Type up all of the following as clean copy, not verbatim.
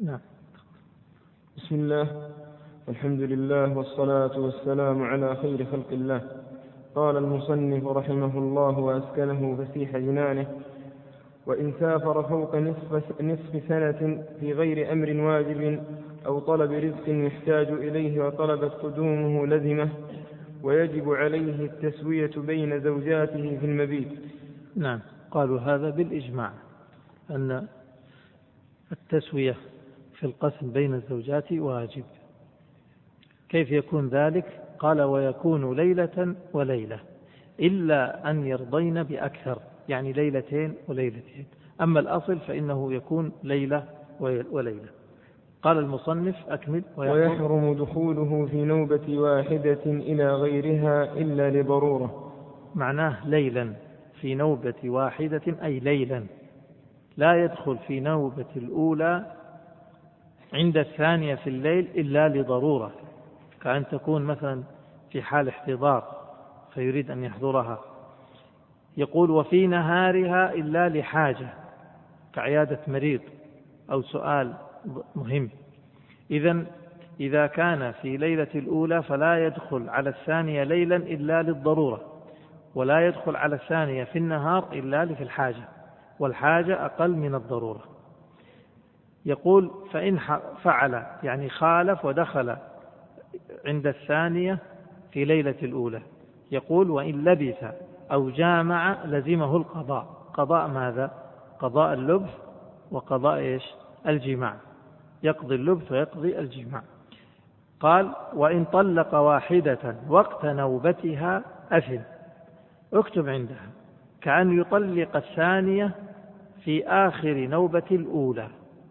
نعم. بسم الله والحمد لله والصلاة والسلام على خير خلق الله. قال المصنف رحمه الله وأسكنه فسيح جنانه: وإن سافر فوق نصف سنة في غير أمر واجب أو طلب رزق يحتاج إليه وطلبت قدومه لزمه، ويجب عليه التسوية بين زوجاته في المبيت. نعم. قالوا هذا بالإجماع أن التسوية في القسم بين الزوجات واجب. كيف يكون ذلك؟ قال: ويكون ليلة وليلة إلا أن يرضين بأكثر، يعني ليلتين وليلتين. أما الأصل فإنه يكون ليلة وليلة. قال المصنف: أكمل. ويحرم دخوله في نوبة واحدة إلى غيرها إلا لضرورة. معناه ليلا في نوبة واحدة، أي ليلا، لا يدخل في نوبة الأولى عند الثانية في الليل إلا لضرورة، كأن تكون مثلا في حال احتضار فيريد أن يحضرها. يقول: وفي نهارها إلا لحاجة كعيادة مريض أو سؤال مهم. إذا كان في ليلة الأولى فلا يدخل على الثانية ليلا إلا للضرورة، ولا يدخل على الثانية في النهار إلا في الحاجة، والحاجة أقل من الضرورة. يقول: فإن فعل، يعني خالف ودخل عند الثانية في ليلة الأولى. يقول: وإن لبث أو جامع لزمه القضاء. قضاء ماذا؟ قضاء اللبث وقضاء الجماع. يقضي اللبث ويقضي الجماع. قال: وإن طلق واحدة وقت نوبتها أثم. اكتب عندها: كأن يطلق الثانية في آخر نوبة الأولى،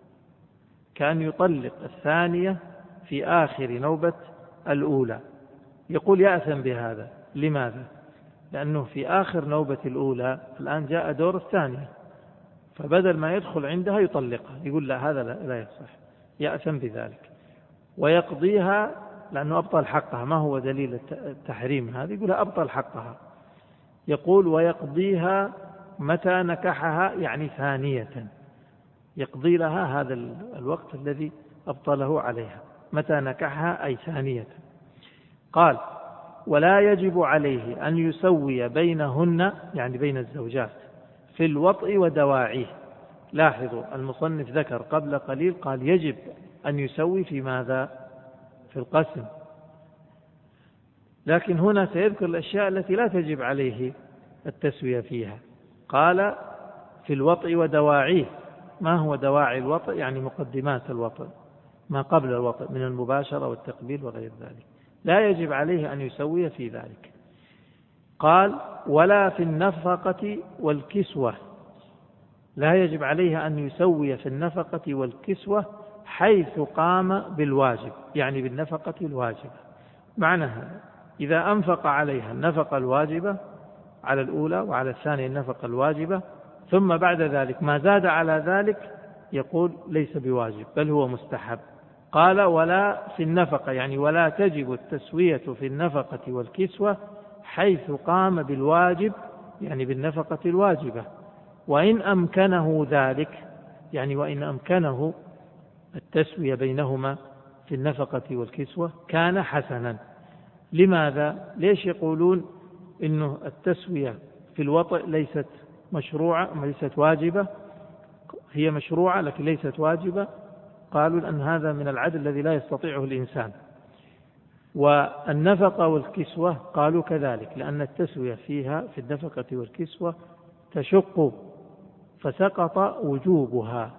كأن يطلق الثانية في آخر نوبة الأولى. يقول: يأثم بهذا. لماذا؟ لأنه في آخر نوبة الأولى الآن جاء دور الثانية، فبدل ما يدخل عندها يطلقها. يقول: لا، هذا لا يصح، يأثم بذلك. ويقضيها لأنه أبطل حقها. ما هو دليل التحريم هذا؟ يقول: أبطل حقها. يقول: ويقضيها متى نكحها، يعني ثانية، يقضي لها هذا الوقت الذي أبطله عليها، متى نكحها أي ثانية. قال: ولا يجب عليه أن يسوي بينهن، يعني بين الزوجات، في الوطء ودواعيه. لاحظوا المصنف ذكر قبل قليل قال يجب أن يسوي في ماذا؟ في القسم. لكن هنا سيذكر الأشياء التي لا تجب عليه التسوية فيها. قال: في الوطء ودواعيه. ما هو دواعي الوطء؟ يعني مقدمات الوطء، ما قبل الوطء من المباشرة والتقبيل وغير ذلك، لا يجب عليه أن يسوي في ذلك. قال: ولا في النفقة والكسوة. لا يجب عليه أن يسوي في النفقة والكسوة حيث قام بالواجب، يعني بالنفقة الواجبة. معناها إذا أنفق عليها النفقة الواجبة على الأولى وعلى الثانية النفقة الواجبة، ثم بعد ذلك ما زاد على ذلك يقول ليس بواجب بل هو مستحب. قال: ولا في النفقة، يعني ولا تجب التسوية في النفقة والكسوة حيث قام بالواجب، يعني بالنفقة الواجبة. وإن أمكنه ذلك، يعني وإن أمكنه التسوية بينهما في النفقة والكسوة كان حسنا. لماذا؟ ليش يقولون إنه التسوية في الوطء ليست مشروعة، ليست واجبة؟ هي مشروعة لكن ليست واجبة. قالوا أن هذا من العدل الذي لا يستطيعه الإنسان. والنفقة والكسوة قالوا كذلك، لأن التسوية فيها في النفقة والكسوة تشق، فسقط وجوبها،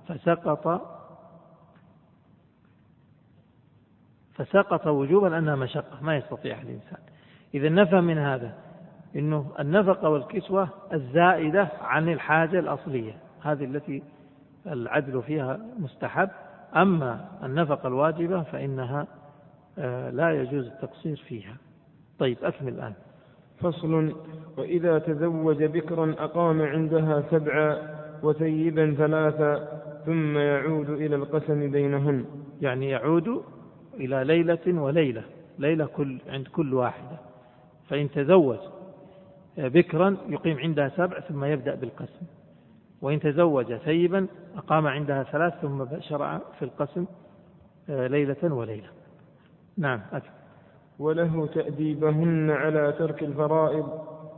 فسقط وجوبا لأنها مشقة ما يستطيع الإنسان. إذا نفهم من هذا إنه النفقة والكسوة الزائدة عن الحاجة الأصلية، هذه التي العدل فيها مستحب. أما النفقة الواجبة فإنها لا يجوز التقصير فيها. طيب، أكمل الآن. فصل: وإذا تزوج بكرا أقام عندها 7 وثيبا 3 ثم يعود إلى القسم بينهن. يعني يعود إلى ليلة وليلة، ليلة عند كل واحدة. فإن تزوج بكرا يقيم عندها 7 ثم يبدأ بالقسم، وإن تزوج ثيبا أقام عندها 3 ثم شرع في القسم ليلة وليلة. نعم. وله تأديبهن على ترك الفرائض.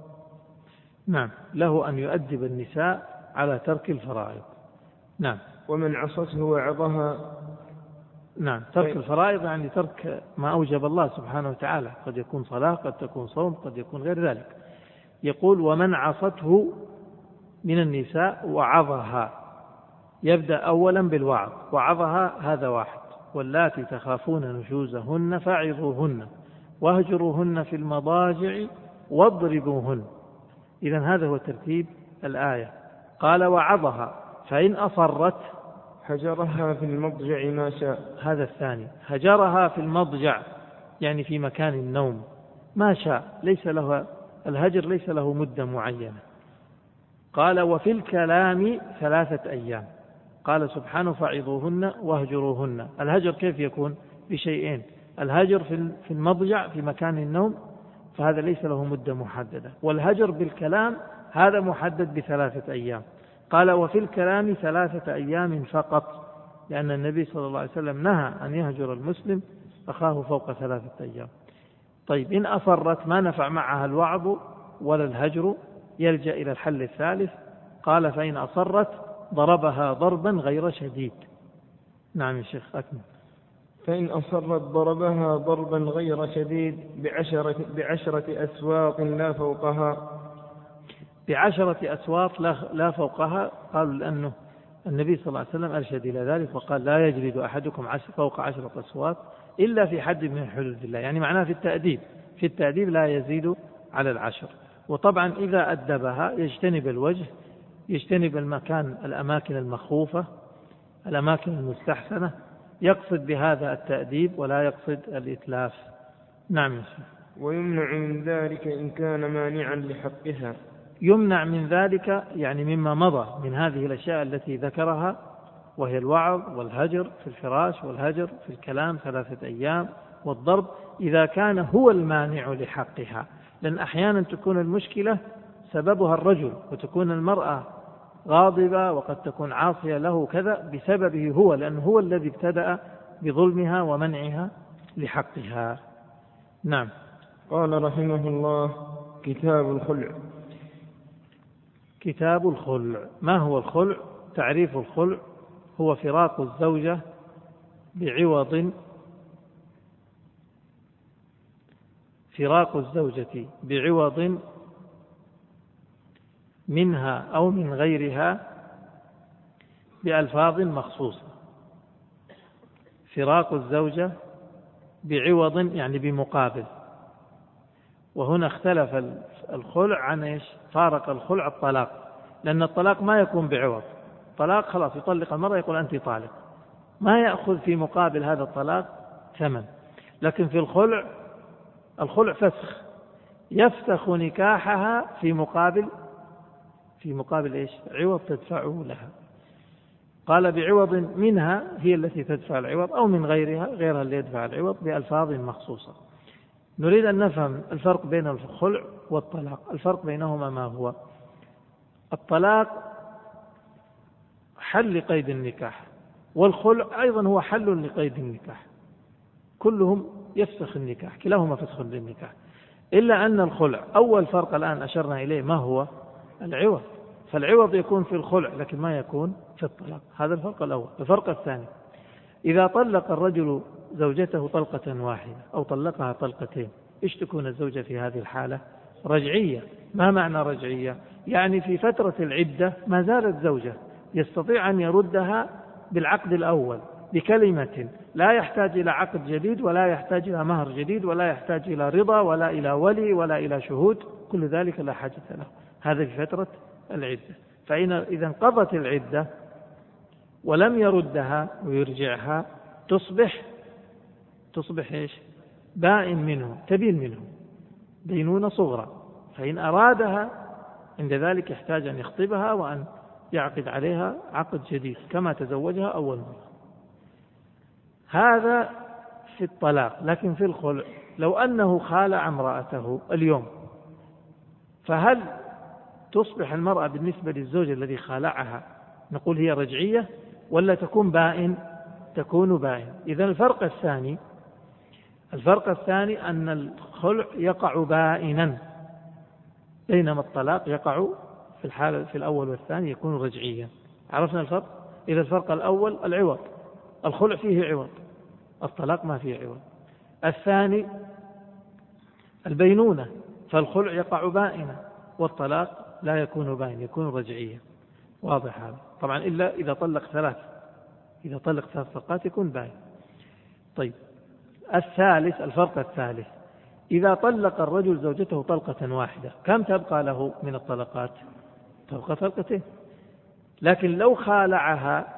نعم، له أن يؤدب النساء على ترك الفرائض. نعم. ومن عصته وعظها. نعم، ترك الفرائض يعني ترك ما أوجب الله سبحانه وتعالى، قد يكون صلاة، قد تكون صوم، قد يكون غير ذلك. يقول ومن عصته من النساء وعظها، يبدأ أولا بالوعظ، وعظها هذا واحد. واللاتي تخافون نشوزهن فعظوهن واهجروهن في المضاجع واضربوهن. إذن هذا هو ترتيب الآية. قال وعظها، فإن أصرت هجرها في المضجع ما شاء. هذا الثاني، هجرها في المضجع يعني في مكان النوم ما شاء، ليس له الهجر، ليس له مدة معينة. قال وفي الكلام 3 أيام. قال سبحانه فعظوهن واهجروهن. الهجر كيف يكون؟ بشيئين: الهجر في المضجع في مكان النوم، فهذا ليس له مدة محددة، والهجر بالكلام هذا محدد ب3 أيام. قال وفي الكلام 3 أيام فقط، لأن النبي صلى الله عليه وسلم نهى أن يهجر المسلم أخاه فوق 3 أيام. طيب إن أصرت ما نفع معها الوعظ ولا الهجر، يلجأ إلى الحل الثالث. قال فإن أصرت ضربها ضربا غير شديد. نعم يا شيخ أكمل. فإن أصرت ضربها ضربا غير شديد بعشرة أسواط لا فوقها. ب10 أسواط لا فوقها. قالوا لأنه النبي صلى الله عليه وسلم أرشد إلى ذلك وقال لا يجلد أحدكم فوق 10 أسواط إلا في حد من حدود الله، يعني معناه في التأديب لا يزيد على 10. وطبعا إذا أدبها يجتنب الوجه، يجتنب الأماكن المخوفة، الأماكن المستحسنة، يقصد بهذا التأديب ولا يقصد الإتلاف. نعم يا شيخ. ويمنع من ذلك إن كان مانعا لحقها. يمنع من ذلك يعني مما مضى من هذه الأشياء التي ذكرها، وهي الوعظ والهجر في الفراش والهجر في الكلام 3 أيام والضرب، إذا كان هو المانع لحقها. لأن أحيانا تكون المشكلة سببها الرجل، وتكون المرأة غاضبة وقد تكون عاصية له كذا بسببه هو، لأنه هو الذي ابتدأ بظلمها ومنعها لحقها. نعم. قال رحمه الله: كتاب الخلع. كتاب الخلع. ما هو الخلع؟ تعريف الخلع هو فراق الزوجة بعوض منها أو من غيرها بألفاظ مخصوصة. فراق الزوجة بعوض يعني بمقابل. وهنا اختلف الخلع عن ايش؟ فارق الخلع الطلاق، لأن الطلاق ما يكون بعوض. طلاق خلاص يطلق المرأة يقول أنت طالق، ما يأخذ في مقابل هذا الطلاق ثمن. لكن في الخلع فسخ، يفسخ نكاحها في مقابل ايش؟ عوض تدفعه لها. قال بعوض منها، هي التي تدفع العوض، أو من غيرها اللي يدفع العوض بألفاظ مخصوصة. نريد أن نفهم الفرق بين الخلع والطلاق. الفرق بينهما ما هو؟ الطلاق حل لقيد النكاح، والخلع أيضا هو حل لقيد النكاح، كلهم يفسخ النكاح، كلاهما فسخ للنكاح، إلا أن الخلع أول فرق الآن أشرنا إليه ما هو؟ العوض. فالعوض يكون في الخلع لكن ما يكون في الطلاق. هذا الفرق الأول. الفرق الثاني: إذا طلق الرجل زوجته طلقة واحدة أو طلقها طلقتين، إيش تكون الزوجة في هذه الحالة؟ رجعية. ما معنى رجعية؟ يعني في فترة العدة ما زالت زوجة، يستطيع أن يردها بالعقد الأول بكلمة، لا يحتاج إلى عقد جديد، ولا يحتاج إلى مهر جديد، ولا يحتاج إلى رضا، ولا إلى ولي، ولا إلى شهود، كل ذلك لا حاجة له. هذا في فترة العدة. إذا انقضت العدة ولم يردها ويرجعها تصبح إيش؟ بائن منه، تبين منه دينونة صغرى. فإن أرادها عند ذلك يحتاج أن يخطبها وأن يعقد عليها عقد جديد كما تزوجها أول مرة. هذا في الطلاق. لكن في الخلع لو أنه خالع امرأته اليوم، فهل تصبح المرأة بالنسبة للزوج الذي خالعها نقول هي رجعية ولا تكون بائن؟ تكون بائن. إذا الفرق الثاني أن الخلع يقع بائنا، بينما الطلاق يقع في الأول والثاني يكون رجعيا. عرفنا الفرق؟ إذا الفرق الأول العوض، الخلع فيه عوض، الطلاق ما فيه عوض. الثاني البينونة، فالخلع يقع بائنا والطلاق لا يكون بائن، يكون رجعيا. واضح هذا؟ طبعا إلا إذا طلق ثلاث طلقات يكون بائن. طيب الفرق الثالث، إذا طلق الرجل زوجته طلقة واحدة كم تبقى له من الطلقات؟ تبقى طلقتين. لكن لو خالعها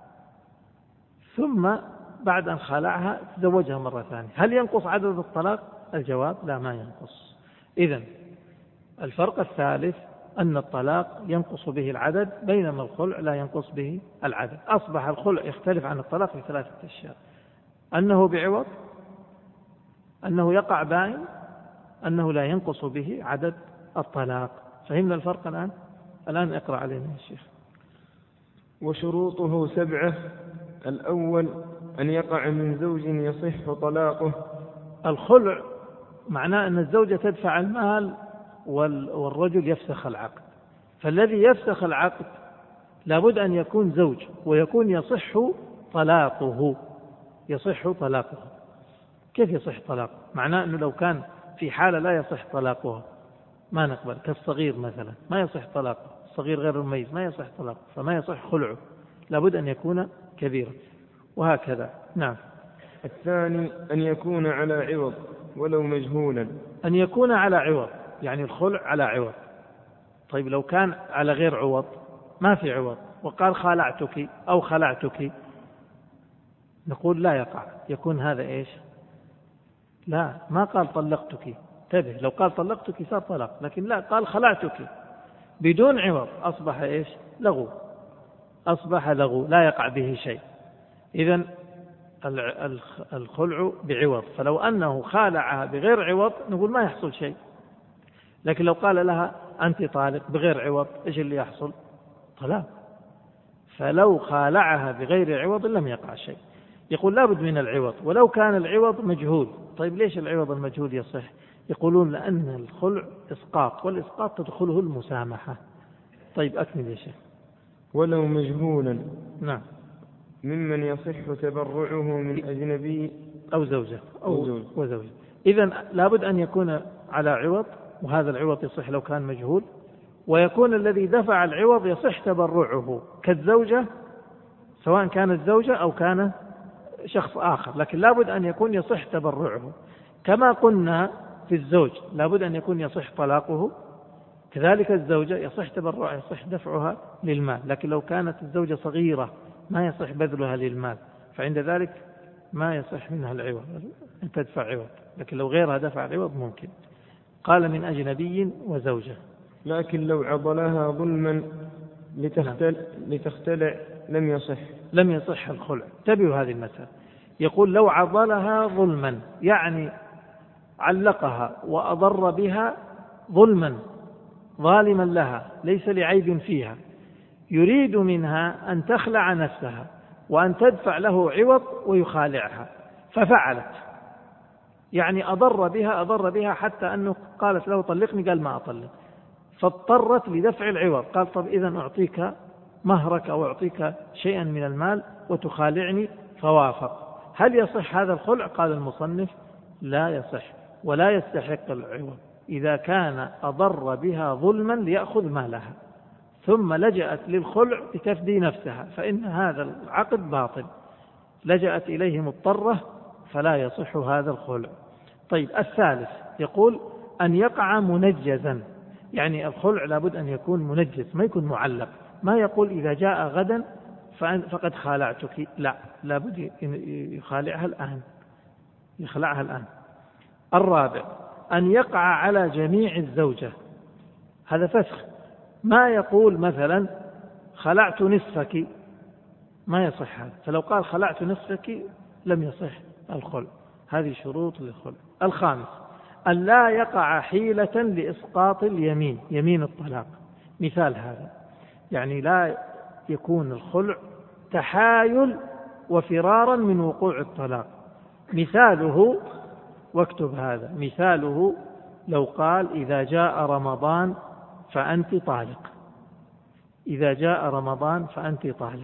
ثم بعد أن خالعها تزوجها مرة ثانية، هل ينقص عدد الطلاق؟ الجواب لا، ما ينقص. إذن الفرق الثالث أن الطلاق ينقص به العدد، بينما الخلع لا ينقص به العدد. أصبح الخلع يختلف عن الطلاق في ثلاثة أشياء: أنه بعوض، أنه يقع بائن، أنه لا ينقص به عدد الطلاق. فهمنا الفرق الآن؟ الآن اقرأ علينا يا شيخ. وشروطه 7: الأول أن يقع من زوج يصح طلاقه. الخلع معناه أن الزوجة تدفع المال والرجل يفسخ العقد، فالذي يفسخ العقد لابد أن يكون زوج ويكون يصح طلاقه. كيف يصح طلاقه؟ معناه أنه لو كان في حالة لا يصح طلاقها ما نقبل، كالصغير مثلا ما يصح طلاقه، الصغير غير المميز ما يصح طلاقه، فما يصح خلعه، لابد أن يكون كبيرا، وهكذا. نعم. الثاني أن يكون على عوض ولو مجهولا. أن يكون على عوض يعني الخلع على عوض. طيب لو كان على غير عوض، ما في عوض، وقال خالعتك أو خلعتك، نقول لا يقع، يكون هذا إيش؟ لا، ما قال طلقتك، انتبه، لو قال طلقتك صار طلاق، لكن لا، قال خلعتك بدون عوض، أصبح إيش؟ لغو، أصبح لغو لا يقع به شيء. إذن الخلع بعوض، فلو أنه خالعها بغير عوض نقول ما يحصل شيء. لكن لو قال لها أنت طالق بغير عوض، إيش اللي يحصل؟ طلاق. فلو خالعها بغير عوض لم يقع شيء. يقول لابد من العوض، ولو كان العوض مجهول. طيب ليش العوض المجهول يصح؟ يقولون لأن الخلع إسقاط، والإسقاط تدخله المسامحة. طيب أكمل يا شيخ. ولو مجهولا. نعم. ممن يصح تبرعه من أجنبي أو زوجة أو وزوجة. إذن لابد أن يكون على عوض، وهذا العوض يصح لو كان مجهول، ويكون الذي دفع العوض يصح تبرعه كالزوجة، سواء كانت زوجة أو كان شخص آخر، لكن لابد أن يكون يصح تبرعه. كما قلنا في الزوج لابد أن يكون يصح طلاقه، كذلك الزوجة يصح تبرعها، يصح دفعها للمال. لكن لو كانت الزوجة صغيرة ما يصح بذلها للمال، فعند ذلك ما يصح منها العوض، أن تدفع عوض. لكن لو غيرها دفع العوض ممكن. قال من أجنبي وزوجة. لكن لو عضلها ظلما لتختلع لم يصح الخلع. انتبهوا هذه المسألة. يقول لو عضلها ظلما، يعني علقها وأضر بها ظلما، ظالما لها ليس لعيب فيها، يريد منها أن تخلع نفسها وأن تدفع له عوض ويخالعها، ففعلت، يعني أضر بها حتى أنه قالت له طلقني، قال ما أطلق، فاضطرت لدفع العوض. قال طب إذن أعطيك مهرك أو أعطيك شيئا من المال وتخالعني، فوافق. هل يصح هذا الخلع؟ قال المصنف لا يصح ولا يستحق العوض إذا كان أضر بها ظلما ليأخذ مالها ثم لجأت للخلع لتفدي نفسها، فإن هذا العقد باطل، لجأت إليه مضطرة، فلا يصح هذا الخلع. طيب الثالث يقول أن يقع منجزا، يعني الخلع لابد أن يكون منجز، ما يكون معلق، ما يقول إذا جاء غدا فقد خالعتك، لا، لابد يخالعها الآن، يخلعها الآن. الرابع أن يقع على جميع الزوجة، هذا فسخ، ما يقول مثلا خلعت نصفك، ما يصح هذا، فلو قال خلعت نصفك لم يصح الخلع. هذه شروط للخلع. الخامس أن لا يقع حيلة لإسقاط اليمين، يمين الطلاق، مثال هذا، يعني لا يكون الخلع تحايل وفرارا من وقوع الطلاق. مثاله، واكتب هذا، مثاله لو قال إذا جاء رمضان فأنت طالق، إذا جاء رمضان فأنت طالق،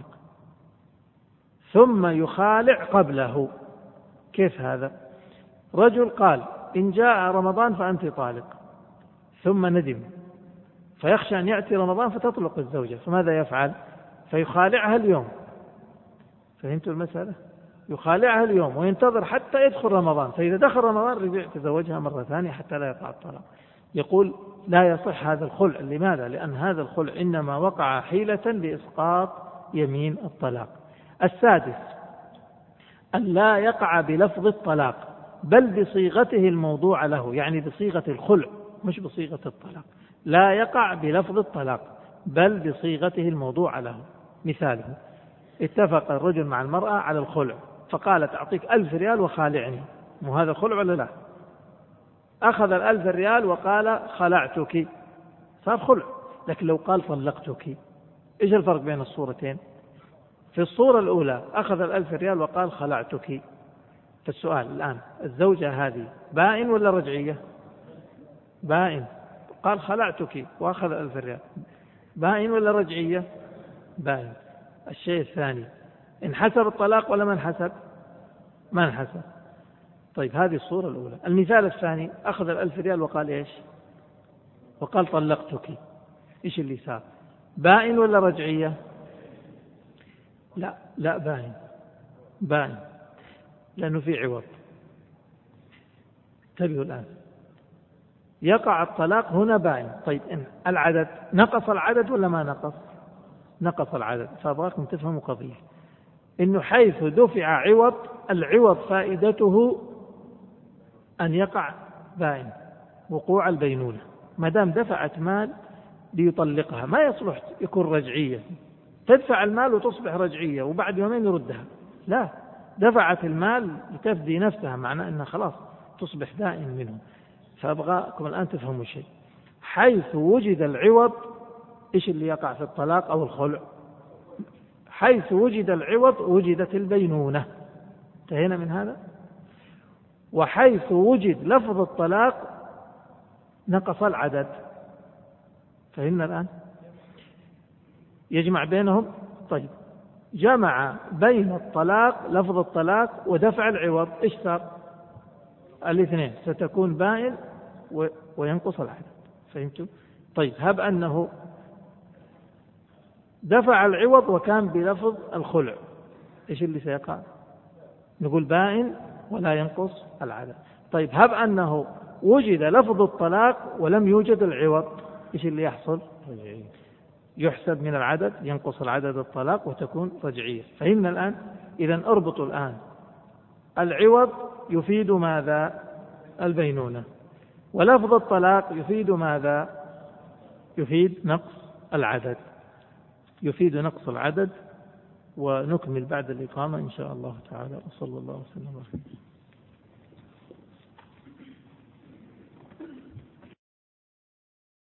ثم يخالع قبله. كيف هذا؟ رجل قال إن جاء رمضان فأنت طالق، ثم ندم فيخشى أن يأتي رمضان فتطلق الزوجة، فماذا يفعل؟ فيخالعها اليوم. فهمتوا المسألة؟ يخالعها اليوم وينتظر حتى يدخل رمضان، فإذا دخل رمضان رجع تزوجها مرة ثانية حتى لا يقع الطلاق. يقول لا يصح هذا الخلع. لماذا؟ لأن هذا الخلع إنما وقع حيلة لإسقاط يمين الطلاق. السادس أن لا يقع بلفظ الطلاق بل بصيغته الموضوع له، يعني بصيغة الخلع مش بصيغة الطلاق. لا يقع بلفظ الطلاق بل بصيغته الموضوع له. مثاله اتفق الرجل مع المرأة على الخلع، فقالت أعطيك 1000 ريال وخالعني، مو هذا خلع ولا لا؟ أخذ 1000 ريال وقال خلعتك، صار خلع. لكن لو قال طلقتك، إيش الفرق بين الصورتين؟ في الصورة الأولى أخذ 1000 ريال وقال خلعتك. فالسؤال الآن، الزوجة هذه بائن ولا رجعية؟ بائن. قال خلعتك وأخذ 1000 ريال، بائن ولا رجعية؟ بائن. الشيء الثاني، انحسب الطلاق ولا ما انحسب؟ ما انحسب. طيب هذه الصورة الأولى. المثال الثاني، أخذ 1000 ريال وقال إيش؟ وقال طلقتك. إيش اللي صار؟ بائن ولا رجعية؟ لا بائن، بائن، لأنه في عوض. انتبهوا الآن، يقع الطلاق هنا بائن. طيب إن العدد نقص العدد ولا ما نقص؟ نقص العدد. فأبغاكم تفهموا قضية، إنه حيث دفع عوض، العوض فائدته أن يقع بائن، وقوع البينونة. ما دام دفعت مال ليطلقها ما يصلح يكون رجعية، تدفع المال وتصبح رجعية وبعد يومين يردها. لا، دفعت المال لتفدي نفسها، معناه أنها خلاص تصبح بائن منه. فأبغاكم الآن تفهموا شيء، حيث وجد العوض، إيش اللي يقع في الطلاق أو الخلع؟ حيث وجد العوض وجدت البينونة. انتهينا من هذا. وحيث وجد لفظ الطلاق نقص العدد. فهمنا الآن؟ يجمع بينهم. طيب جمع بين الطلاق، لفظ الطلاق، ودفع العوض، إيش صار؟ الاثنين ستكون بائن وينقص العدد. فهمتوا؟ طيب هب أنه دفع العوض وكان بلفظ الخلع، إيش اللي سيقع؟ نقول بائن ولا ينقص العدد. طيب هب أنه وجد لفظ الطلاق ولم يوجد العوض، إيش اللي يحصل؟ يحسب من العدد، ينقص العدد الطلاق وتكون رجعية. فهمنا الآن؟ إذن اربطوا الآن، العوض يفيد ماذا؟ البينونة. ولفظ الطلاق يفيد ماذا؟ يفيد نقص العدد، يفيد نقص العدد. ونكمل بعد الإقامة إن شاء الله تعالى. وصلى الله وسلم على